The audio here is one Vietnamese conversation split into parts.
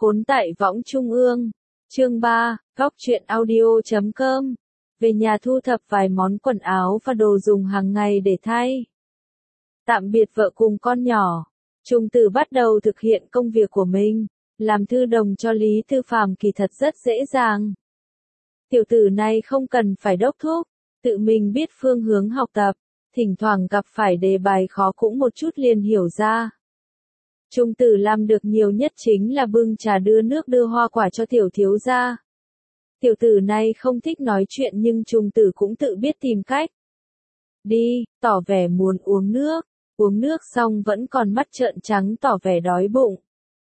Khốn tại võng trung ương. Chương 3, góc truyện audio.com. Về nhà thu thập vài món quần áo và đồ dùng hàng ngày để thay. Tạm biệt vợ cùng con nhỏ, Trung Tử bắt đầu thực hiện công việc của mình. Làm thư đồng cho Lý Tư Phàm kỳ thật rất dễ dàng. Tiểu tử này không cần phải đốc thúc, tự mình biết phương hướng học tập, thỉnh thoảng gặp phải đề bài khó cũng một chút liền hiểu ra. Trung Tử làm được nhiều nhất chính là bưng trà đưa nước đưa hoa quả cho tiểu thiếu gia. Tiểu tử này không thích nói chuyện nhưng Trung Tử cũng tự biết tìm cách. Đi, tỏ vẻ muốn uống nước xong vẫn còn mắt trợn trắng tỏ vẻ đói bụng.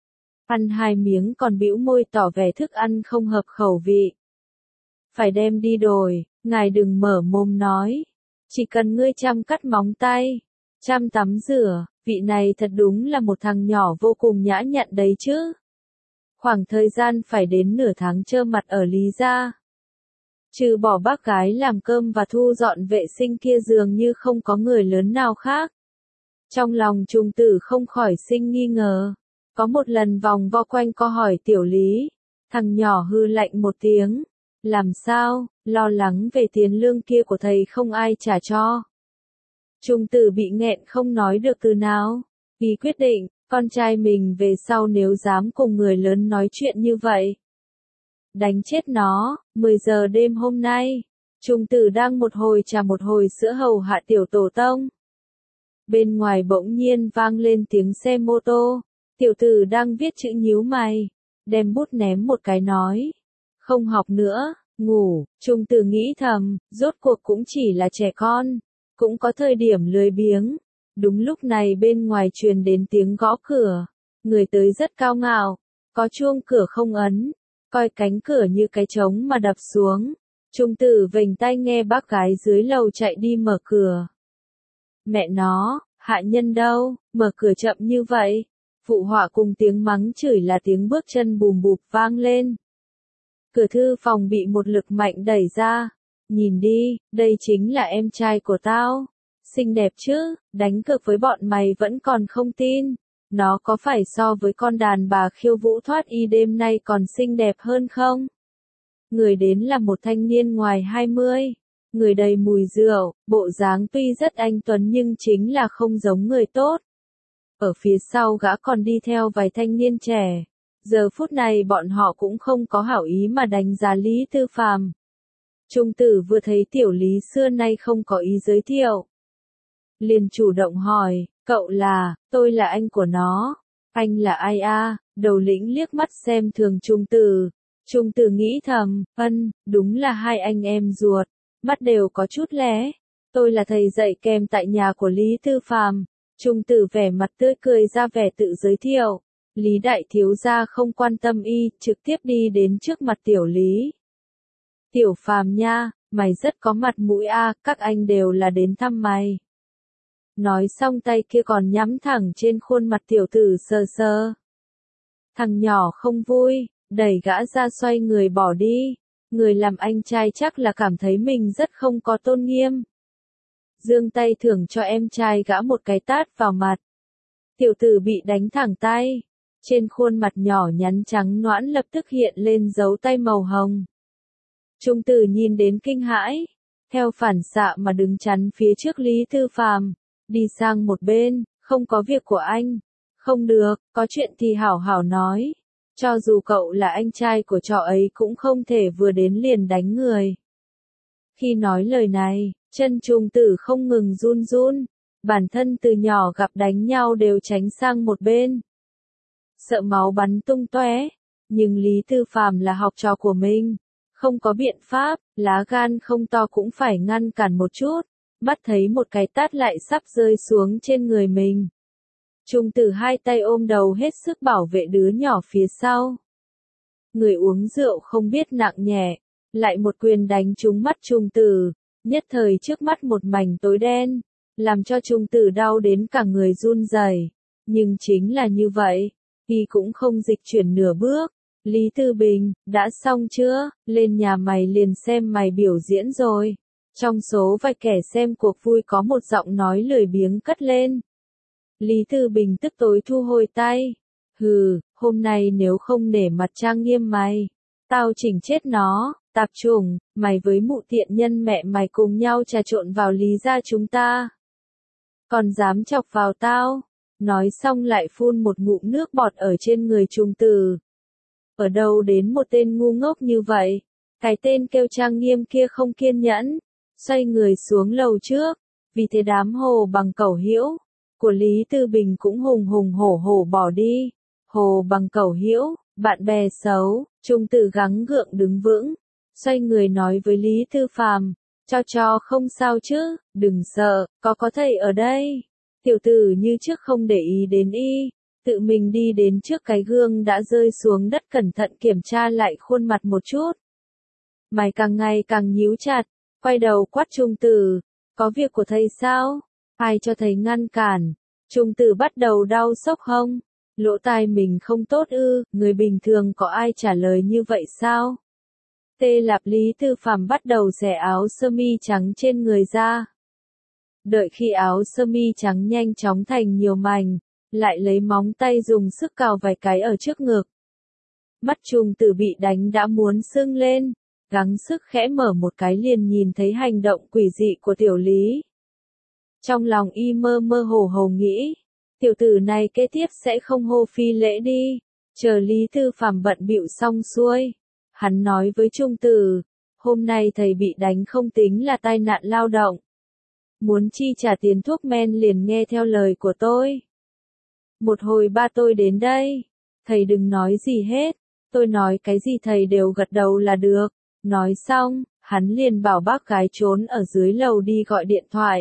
Ăn 2 miếng còn bĩu môi tỏ vẻ thức ăn không hợp khẩu vị. Phải đem đi đổi, ngài đừng mở mồm nói. Chỉ cần ngươi chăm cắt móng tay, chăm tắm rửa, vị này thật đúng là một thằng nhỏ vô cùng nhã nhặn đấy chứ. Khoảng thời gian phải đến nửa tháng trơ mặt ở Lý gia. Trừ bỏ bác gái làm cơm và thu dọn vệ sinh kia dường như không có người lớn nào khác. Trong lòng Trung Tử không khỏi sinh nghi ngờ. Có một lần vòng vo quanh co hỏi tiểu Lý. Thằng nhỏ hư lạnh một tiếng. Làm sao, lo lắng về tiền lương kia của thầy không ai trả cho. Trung Tử bị nghẹn không nói được từ nào. Vì quyết định, con trai mình về sau nếu dám cùng người lớn nói chuyện như vậy. Đánh chết nó. 10 giờ đêm hôm nay, Trung Tử đang một hồi trà một hồi sữa hầu hạ tiểu tổ tông. Bên ngoài bỗng nhiên vang lên tiếng xe mô tô. Tiểu tử đang viết chữ nhíu mày, đem bút ném một cái nói. Không học nữa, ngủ. Trung Tử nghĩ thầm, rốt cuộc cũng chỉ là trẻ con, cũng có thời điểm lười biếng. Đúng lúc này bên ngoài truyền đến tiếng gõ cửa. Người tới rất cao ngạo, có chuông cửa không ấn, coi cánh cửa như cái trống mà đập xuống. Trung Tử vểnh tai nghe bác gái dưới lầu chạy đi mở cửa. Mẹ nó, hạ nhân đâu, mở cửa chậm như vậy. Phụ họa cùng tiếng mắng chửi là tiếng bước chân bùm bụp vang lên. Cửa thư phòng bị một lực mạnh đẩy ra. Nhìn đi, đây chính là em trai của tao. Xinh đẹp chứ, đánh cược với bọn mày vẫn còn không tin. Nó có phải so với con đàn bà khiêu vũ thoát y đêm nay còn xinh đẹp hơn không? Người đến là một thanh niên ngoài 20. Người đầy mùi rượu, bộ dáng tuy rất anh tuấn nhưng chính là không giống người tốt. Ở phía sau gã còn đi theo vài thanh niên trẻ. Giờ phút này bọn họ cũng không có hảo ý mà đánh giá Lý Tư Phàm. Trung Tử vừa thấy tiểu Lý xưa nay không có ý giới thiệu. Liền chủ động hỏi, cậu là, tôi là anh của nó. Anh là ai a? Đầu lĩnh liếc mắt xem thường Trung Tử. Trung Tử nghĩ thầm, đúng là hai anh em ruột. Mắt đều có chút lé. Tôi là thầy dạy kèm tại nhà của Lý Tư Phàm. Trung Tử vẻ mặt tươi cười ra vẻ tự giới thiệu. Lý đại thiếu gia không quan tâm y, trực tiếp đi đến trước mặt tiểu Lý. Tiểu Phàm nha, mày rất có mặt mũi a, các anh đều là đến thăm mày. Nói xong tay kia còn nhắm thẳng trên khuôn mặt tiểu tử sờ sờ. Thằng nhỏ không vui, đẩy gã ra xoay người bỏ đi. Người làm anh trai chắc là cảm thấy mình rất không có tôn nghiêm. Giương tay thưởng cho em trai gã một cái tát vào mặt. Tiểu tử bị đánh thẳng tay. Trên khuôn mặt nhỏ nhắn trắng nõn lập tức hiện lên dấu tay màu hồng. Trung Tử nhìn đến kinh hãi. Theo phản xạ mà đứng chắn phía trước Lý Tư Phàm. Đi sang một bên, không có việc của anh. Không được, có chuyện thì hảo hảo nói. Cho dù cậu là anh trai của trò ấy cũng không thể vừa đến liền đánh người. Khi nói lời này, chân Trung Tử không ngừng run run. Bản thân từ nhỏ gặp đánh nhau đều tránh sang một bên. Sợ máu bắn tung tóe. Nhưng Lý Tư Phàm là học trò của mình. Không có biện pháp, lá gan không to cũng phải ngăn cản một chút. Bắt thấy một cái tát lại sắp rơi xuống trên người mình. Trung Tử hai tay ôm đầu hết sức bảo vệ đứa nhỏ phía sau. Người uống rượu không biết nặng nhẹ, lại một quyền đánh trúng mắt Trung Tử, nhất thời trước mắt một mảnh tối đen, làm cho Trung Tử đau đến cả người run rẩy. Nhưng chính là như vậy, y cũng không dịch chuyển nửa bước. Lý Tư Bình, đã xong chưa? Lên nhà mày liền xem mày biểu diễn rồi. Trong số vài kẻ xem cuộc vui có một giọng nói lười biếng cất lên. Lý Tư Bình tức tối thu hồi tay. Hừ, hôm nay nếu không nể mặt trang nghiêm mày, tao chỉnh chết nó, tạp chủng, mày với mụ tiện nhân mẹ mày cùng nhau trà trộn vào Lý gia chúng ta. Còn dám chọc vào tao, nói xong lại phun một ngụm nước bọt ở trên người Trung Tử. Ở đâu đến một tên ngu ngốc như vậy, cái tên kêu trang nghiêm kia không kiên nhẫn, xoay người xuống lầu trước, vì thế đám Hồ Bằng Cẩu Hiễu của Lý Tư Bình cũng hùng hùng hổ hổ bỏ đi. Hồ Bằng Cẩu Hiễu, bạn bè xấu, Trung Tử gắng gượng đứng vững, xoay người nói với Lý Tư Phàm, cho không sao chứ, đừng sợ, có thầy ở đây. Tiểu tử như trước không để ý đến y, tự mình đi đến trước cái gương đã rơi xuống đất cẩn thận kiểm tra lại khuôn mặt một chút. Mày càng ngày càng nhíu chặt, quay đầu quát Trung Tử, có việc của thầy sao? Ai cho thầy ngăn cản? Trung Tử bắt đầu đau xốc hông, lỗ tai mình không tốt ư, người bình thường có ai trả lời như vậy sao? Tê Lạp Lý Tư Phàm bắt đầu xẻ áo sơ mi trắng trên người ra. Đợi khi áo sơ mi trắng nhanh chóng thành nhiều mảnh, lại lấy móng tay dùng sức cào vài cái ở trước ngực. Mắt Trung Tử bị đánh đã muốn sưng lên, gắng sức khẽ mở một cái liền nhìn thấy hành động quỷ dị của tiểu Lý. Trong lòng y mơ mơ hồ hồ nghĩ, tiểu tử này kế tiếp sẽ không hô phi lễ đi, chờ Lý Tư Phàm bận bịu xong xuôi. Hắn nói với Trung Tử, hôm nay thầy bị đánh không tính là tai nạn lao động. Muốn chi trả tiền thuốc men liền nghe theo lời của tôi. Một hồi ba tôi đến đây, thầy đừng nói gì hết, tôi nói cái gì thầy đều gật đầu là được. Nói xong, hắn liền bảo bác gái trốn ở dưới lầu đi gọi điện thoại.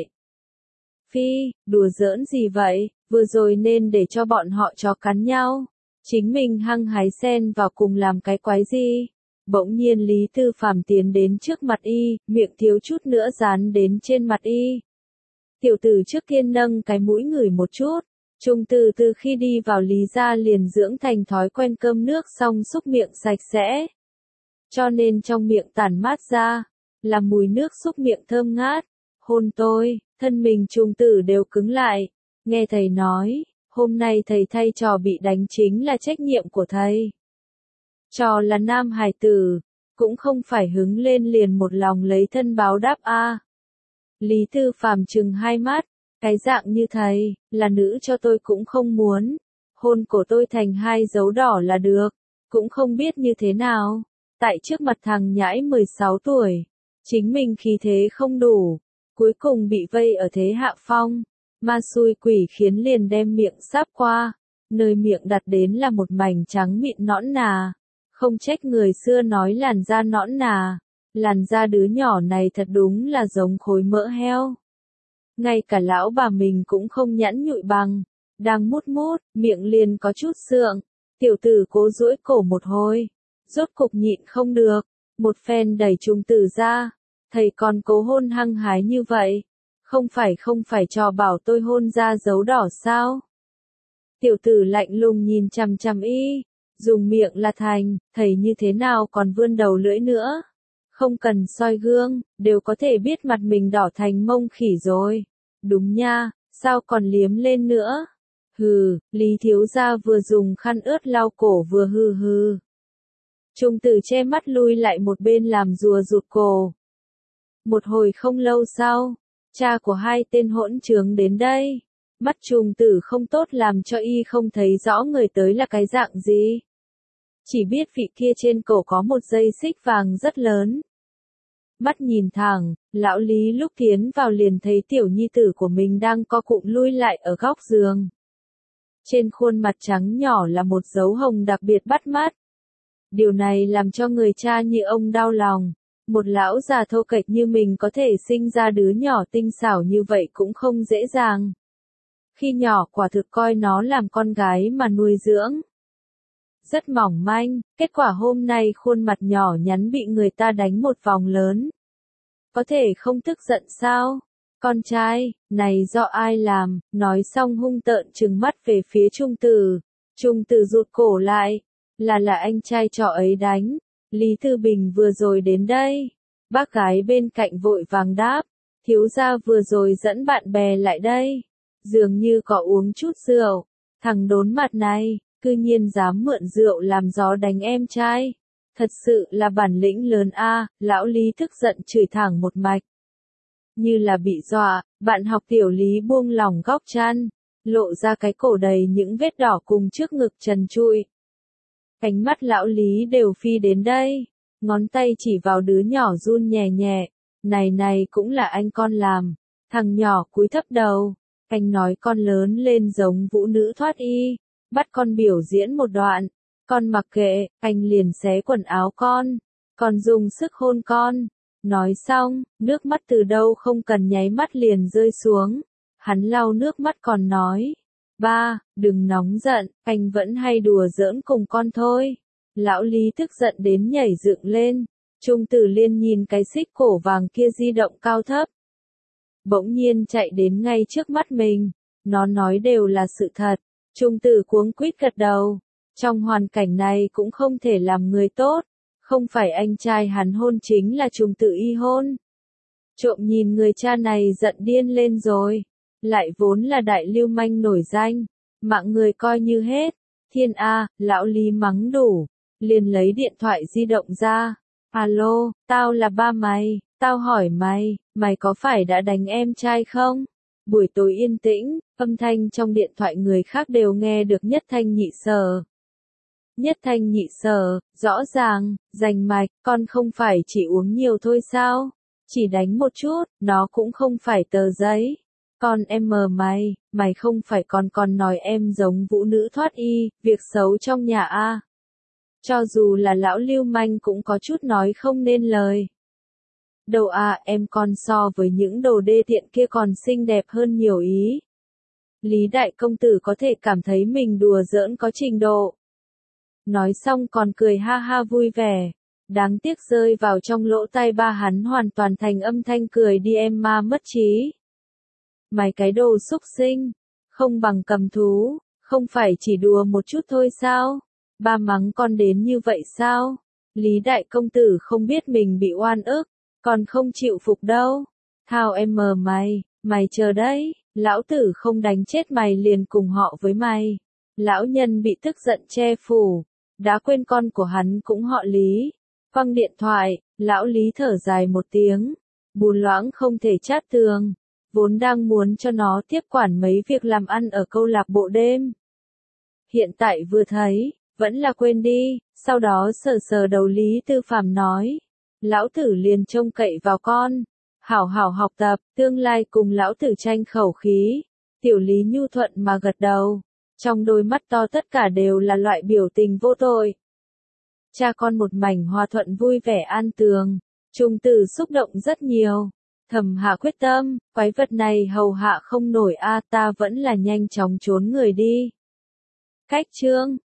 Phi, đùa giỡn gì vậy, vừa rồi nên để cho bọn họ chó cắn nhau. Chính mình hăng hái xen vào cùng làm cái quái gì. Bỗng nhiên Lý Tư Phàm tiến đến trước mặt y, miệng thiếu chút nữa dán đến trên mặt y. Tiểu tử trước tiên nâng cái mũi ngửi một chút. Trung Tử từ khi đi vào Lý gia liền dưỡng thành thói quen cơm nước xong xúc miệng sạch sẽ. Cho nên trong miệng tản mát ra, là mùi nước xúc miệng thơm ngát. Hôn tôi, thân mình Trung Tử đều cứng lại. Nghe thầy nói, hôm nay thầy thay trò bị đánh chính là trách nhiệm của thầy. Trò là nam hài tử, cũng không phải hứng lên liền một lòng lấy thân báo đáp a. Lý Tư Phàm trừng hai mắt, cái dạng như thầy, là nữ cho tôi cũng không muốn. Hôn cổ tôi thành 2 dấu đỏ là được, cũng không biết như thế nào. Tại trước mặt thằng nhãi 16 tuổi, chính mình khí thế không đủ, cuối cùng bị vây ở thế hạ phong. Ma xui quỷ khiến liền đem miệng sáp qua, nơi miệng đặt đến là một mảnh trắng mịn nõn nà. Không trách người xưa nói làn da nõn nà, làn da đứa nhỏ này thật đúng là giống khối mỡ heo. Ngay cả lão bà mình cũng không nhẵn nhụi bằng, đang mút mút, miệng liền có chút sượng. Tiểu tử cố duỗi cổ một hồi, rốt cục nhịn không được, một phen đẩy Trung Tử ra. Thầy còn cố hôn hăng hái như vậy, không phải cho bảo tôi hôn ra dấu đỏ sao? Tiểu tử lạnh lùng nhìn chằm chằm y, dùng miệng là thành, thầy như thế nào còn vươn đầu lưỡi nữa? Không cần soi gương, đều có thể biết mặt mình đỏ thành mông khỉ rồi. Đúng nha, sao còn liếm lên nữa? Hừ, Lý thiếu gia vừa dùng khăn ướt lau cổ vừa hừ hừ. Trung Tử che mắt lui lại một bên làm rùa rụt cổ. Một hồi không lâu sau, cha của hai tên hỗn trướng đến đây. Mắt Trung Tử không tốt làm cho y không thấy rõ người tới là cái dạng gì. Chỉ biết vị kia trên cổ có một dây xích vàng rất lớn. Mắt nhìn thẳng, lão Lý lúc tiến vào liền thấy tiểu nhi tử của mình đang co cụm lui lại ở góc giường. Trên khuôn mặt trắng nhỏ là một dấu hồng đặc biệt bắt mắt. Điều này làm cho người cha như ông đau lòng. Một lão già thô kệch như mình có thể sinh ra đứa nhỏ tinh xảo như vậy cũng không dễ dàng. Khi nhỏ quả thực coi nó làm con gái mà nuôi dưỡng. Rất mỏng manh, kết quả hôm nay khuôn mặt nhỏ nhắn bị người ta đánh một vòng lớn. Có thể không tức giận sao? Con trai, này do ai làm? Nói xong hung tợn trừng mắt về phía Trung Tử. Trung Tử rụt cổ lại. Là anh trai trò ấy đánh. Lý Tư Bình vừa rồi đến đây. Bác gái bên cạnh vội vàng đáp. Thiếu gia vừa rồi dẫn bạn bè lại đây. Dường như có uống chút rượu. Thằng đốn mặt này, cư nhiên dám mượn rượu làm gió đánh em trai. Thật sự là bản lĩnh lớn a, lão Lý tức giận chửi thẳng một mạch. Như là bị dọa, bạn học tiểu Lý buông lỏng góc chăn, lộ ra cái cổ đầy những vết đỏ cùng trước ngực trần trụi. Cánh mắt lão Lý đều phi đến đây, ngón tay chỉ vào đứa nhỏ run nhẹ nhẹ, này cũng là anh con làm. Thằng nhỏ cúi thấp đầu, anh nói con lớn lên giống vũ nữ thoát y, bắt con biểu diễn một đoạn, con mặc kệ, anh liền xé quần áo con dùng sức hôn con. Nói xong, nước mắt từ đâu không cần nháy mắt liền rơi xuống, hắn lau nước mắt còn nói, ba, đừng nóng giận, anh vẫn hay đùa giỡn cùng con thôi. Lão Lý tức giận đến nhảy dựng lên, Trung Tử Liên nhìn cái xích cổ vàng kia di động cao thấp. Bỗng nhiên chạy đến ngay trước mắt mình, nó nói đều là sự thật, Trung Tử cuống quýt gật đầu, trong hoàn cảnh này cũng không thể làm người tốt, không phải anh trai hắn hôn chính là Trung Tử y hôn. Trộm nhìn người cha này giận điên lên rồi, lại vốn là đại lưu manh nổi danh, mạng người coi như hết, thiên a, lão Lý mắng đủ, liền lấy điện thoại di động ra, alo, tao là ba mày, tao hỏi mày có phải đã đánh em trai không? Buổi tối yên tĩnh, âm thanh trong điện thoại người khác đều nghe được nhất thanh nhị sở. Nhất thanh nhị sở, rõ ràng, rành mạch, con không phải chỉ uống nhiều thôi sao? Chỉ đánh một chút, nó cũng không phải tờ giấy. Con em mờ mày không phải còn nói em giống vũ nữ thoát y, việc xấu trong nhà a. Cho dù là lão lưu manh cũng có chút nói không nên lời. Đâu à, em con so với những đồ đê tiện kia còn xinh đẹp hơn nhiều ý. Lý đại công tử có thể cảm thấy mình đùa giỡn có trình độ. Nói xong còn cười ha ha vui vẻ. Đáng tiếc rơi vào trong lỗ tai ba hắn hoàn toàn thành âm thanh cười đi em ma mất trí. Mày cái đồ xúc sinh, không bằng cầm thú, không phải chỉ đùa một chút thôi sao? Ba mắng con đến như vậy sao? Lý đại công tử không biết mình bị oan ức, còn không chịu phục đâu. Thao em mờ mày chờ đấy, lão tử không đánh chết mày liền cùng họ với mày. Lão nhân bị tức giận che phủ, đã quên con của hắn cũng họ Lý. Quăng điện thoại, lão Lý thở dài một tiếng, bùn loãng không thể chát tường, vốn đang muốn cho nó tiếp quản mấy việc làm ăn ở câu lạc bộ đêm. Hiện tại vừa thấy, vẫn là quên đi, sau đó sờ sờ đầu Lý Tư Phàm nói, lão tử liền trông cậy vào con, hảo hảo học tập, tương lai cùng lão tử tranh khẩu khí. Tiểu Lý nhu thuận mà gật đầu, trong đôi mắt to tất cả đều là loại biểu tình vô tội. Cha con một mảnh hòa thuận vui vẻ an tường, Trung Tử xúc động rất nhiều, thầm hạ quyết tâm, quái vật này hầu hạ không nổi a, ta vẫn là nhanh chóng trốn người đi. Cách chương